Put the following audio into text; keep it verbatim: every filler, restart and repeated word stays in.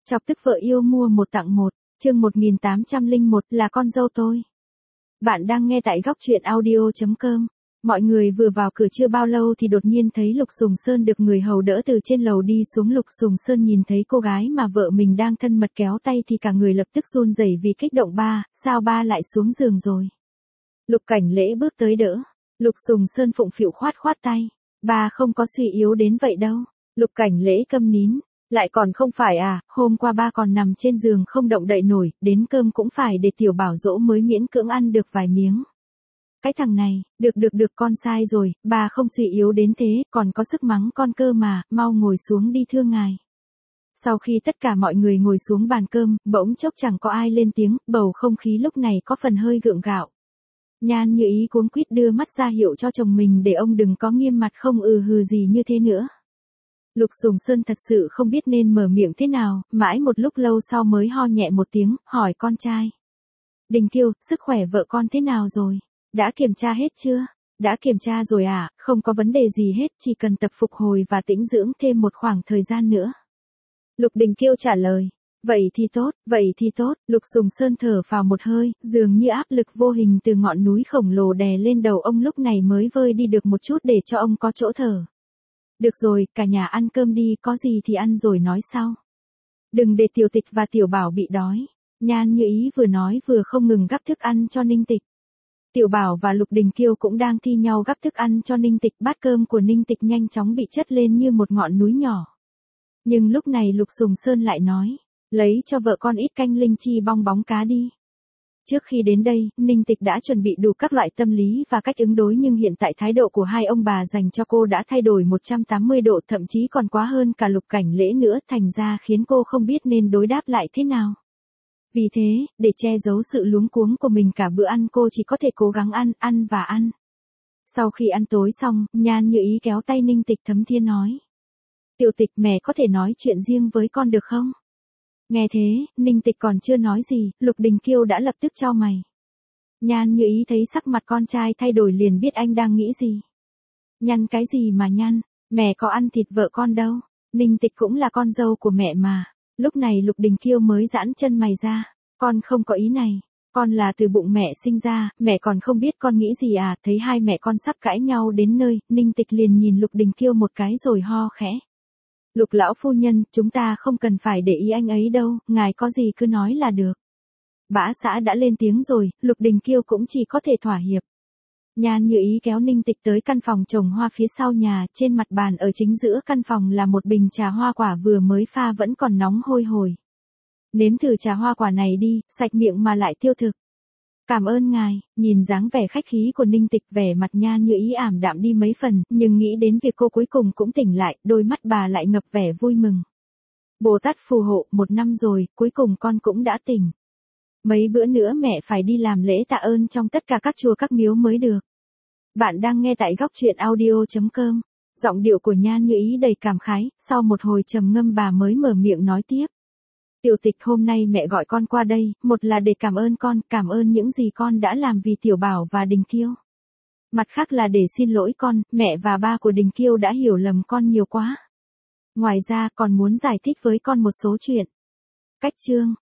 Chọc tức vợ yêu mua một tặng một, chương một nghìn tám trăm lẻ một là con dâu tôi. Bạn đang nghe tại góc truyện audio chấm com. Mọi người vừa vào cửa chưa bao lâu thì đột nhiên thấy Lục Sùng Sơn được người hầu đỡ từ trên lầu đi xuống. Lục Sùng Sơn nhìn thấy cô gái mà vợ mình đang thân mật kéo tay thì cả người lập tức run rẩy vì kích động. Ba, sao ba lại xuống giường rồi? Lục Cảnh Lễ bước tới đỡ. Lục Sùng Sơn phụng phịu khoát khoát tay. Ba không có suy yếu đến vậy đâu. Lục Cảnh Lễ câm nín. Lại còn không phải à, hôm qua ba còn nằm trên giường không động đậy nổi, đến cơm cũng phải để Tiểu Bảo dỗ mới miễn cưỡng ăn được vài miếng. Cái thằng này, được được được con sai rồi, ba không suy yếu đến thế, còn có sức mắng con cơ mà, mau ngồi xuống đi thưa ngài. Sau khi tất cả mọi người ngồi xuống bàn cơm, bỗng chốc chẳng có ai lên tiếng, bầu không khí lúc này có phần hơi gượng gạo. Nhan Như Ý cuống quýt đưa mắt ra hiệu cho chồng mình để ông đừng có nghiêm mặt không ừ hừ gì như thế nữa. Lục Sùng Sơn thật sự không biết nên mở miệng thế nào, mãi một lúc lâu sau mới ho nhẹ một tiếng, hỏi con trai. Đình Kiêu, sức khỏe vợ con thế nào rồi? Đã kiểm tra hết chưa? Đã kiểm tra rồi à, không có vấn đề gì hết, chỉ cần tập phục hồi và tĩnh dưỡng thêm một khoảng thời gian nữa. Lục Đình Kiêu trả lời. Vậy thì tốt, vậy thì tốt, Lục Sùng Sơn thở phào một hơi, dường như áp lực vô hình từ ngọn núi khổng lồ đè lên đầu ông lúc này mới vơi đi được một chút để cho ông có chỗ thở. Được rồi, cả nhà ăn cơm đi, có gì thì ăn rồi nói sau. Đừng để Tiểu Tịch và Tiểu Bảo bị đói. Nhan Như Ý vừa nói vừa không ngừng gắp thức ăn cho Ninh Tịch. Tiểu Bảo và Lục Đình Kiêu cũng đang thi nhau gắp thức ăn cho Ninh Tịch. Bát cơm của Ninh Tịch nhanh chóng bị chất lên như một ngọn núi nhỏ. Nhưng lúc này Lục Sùng Sơn lại nói, lấy cho vợ con ít canh linh chi bong bóng cá đi. Trước khi đến đây, Ninh Tịch đã chuẩn bị đủ các loại tâm lý và cách ứng đối nhưng hiện tại thái độ của hai ông bà dành cho cô đã thay đổi một trăm tám mươi độ, thậm chí còn quá hơn cả Lục Cảnh Lễ nữa, thành ra khiến cô không biết nên đối đáp lại thế nào. Vì thế, để che giấu sự luống cuống của mình cả bữa ăn cô chỉ có thể cố gắng ăn, ăn và ăn. Sau khi ăn tối xong, Nhan Như Ý kéo tay Ninh Tịch thấm thía nói. Tiểu Tịch, mẹ có thể nói chuyện riêng với con được không? Nghe thế, Ninh Tịch còn chưa nói gì, Lục Đình Kiêu đã lập tức chau mày. Nhan Như Ý thấy sắc mặt con trai thay đổi liền biết anh đang nghĩ gì. Nhăn cái gì mà nhăn, mẹ có ăn thịt vợ con đâu, Ninh Tịch cũng là con dâu của mẹ mà. Lúc này Lục Đình Kiêu mới giãn chân mày ra, con không có ý này, con là từ bụng mẹ sinh ra, mẹ còn không biết con nghĩ gì à. Thấy hai mẹ con sắp cãi nhau đến nơi, Ninh Tịch liền nhìn Lục Đình Kiêu một cái rồi ho khẽ. Lục lão phu nhân, chúng ta không cần phải để ý anh ấy đâu, ngài có gì cứ nói là được. Bã xã đã lên tiếng rồi, Lục Đình Kiêu cũng chỉ có thể thỏa hiệp. Nhan Như Ý kéo Ninh Tịch tới căn phòng trồng hoa phía sau nhà, trên mặt bàn ở chính giữa căn phòng là một bình trà hoa quả vừa mới pha vẫn còn nóng hôi hổi. Nếm thử trà hoa quả này đi, sạch miệng mà lại tiêu thực. Cảm ơn ngài. Nhìn dáng vẻ khách khí của Ninh Tịch, vẻ mặt Nhan Như Ý ảm đạm đi mấy phần, nhưng nghĩ đến việc cô cuối cùng cũng tỉnh lại, đôi mắt bà lại ngập vẻ vui mừng. Bồ Tát phù hộ, một năm rồi, cuối cùng con cũng đã tỉnh. Mấy bữa nữa mẹ phải đi làm lễ tạ ơn trong tất cả các chùa các miếu mới được. Bạn đang nghe tại góc truyện audio chấm com. Giọng điệu của Nhan Như Ý đầy cảm khái, sau một hồi trầm ngâm bà mới mở miệng nói tiếp. Tiểu Tịch, hôm nay mẹ gọi con qua đây, một là để cảm ơn con, cảm ơn những gì con đã làm vì Tiểu Bảo và Đình Kiêu. Mặt khác là để xin lỗi con, mẹ và ba của Đình Kiêu đã hiểu lầm con nhiều quá. Ngoài ra còn muốn giải thích với con một số chuyện. Cách chương.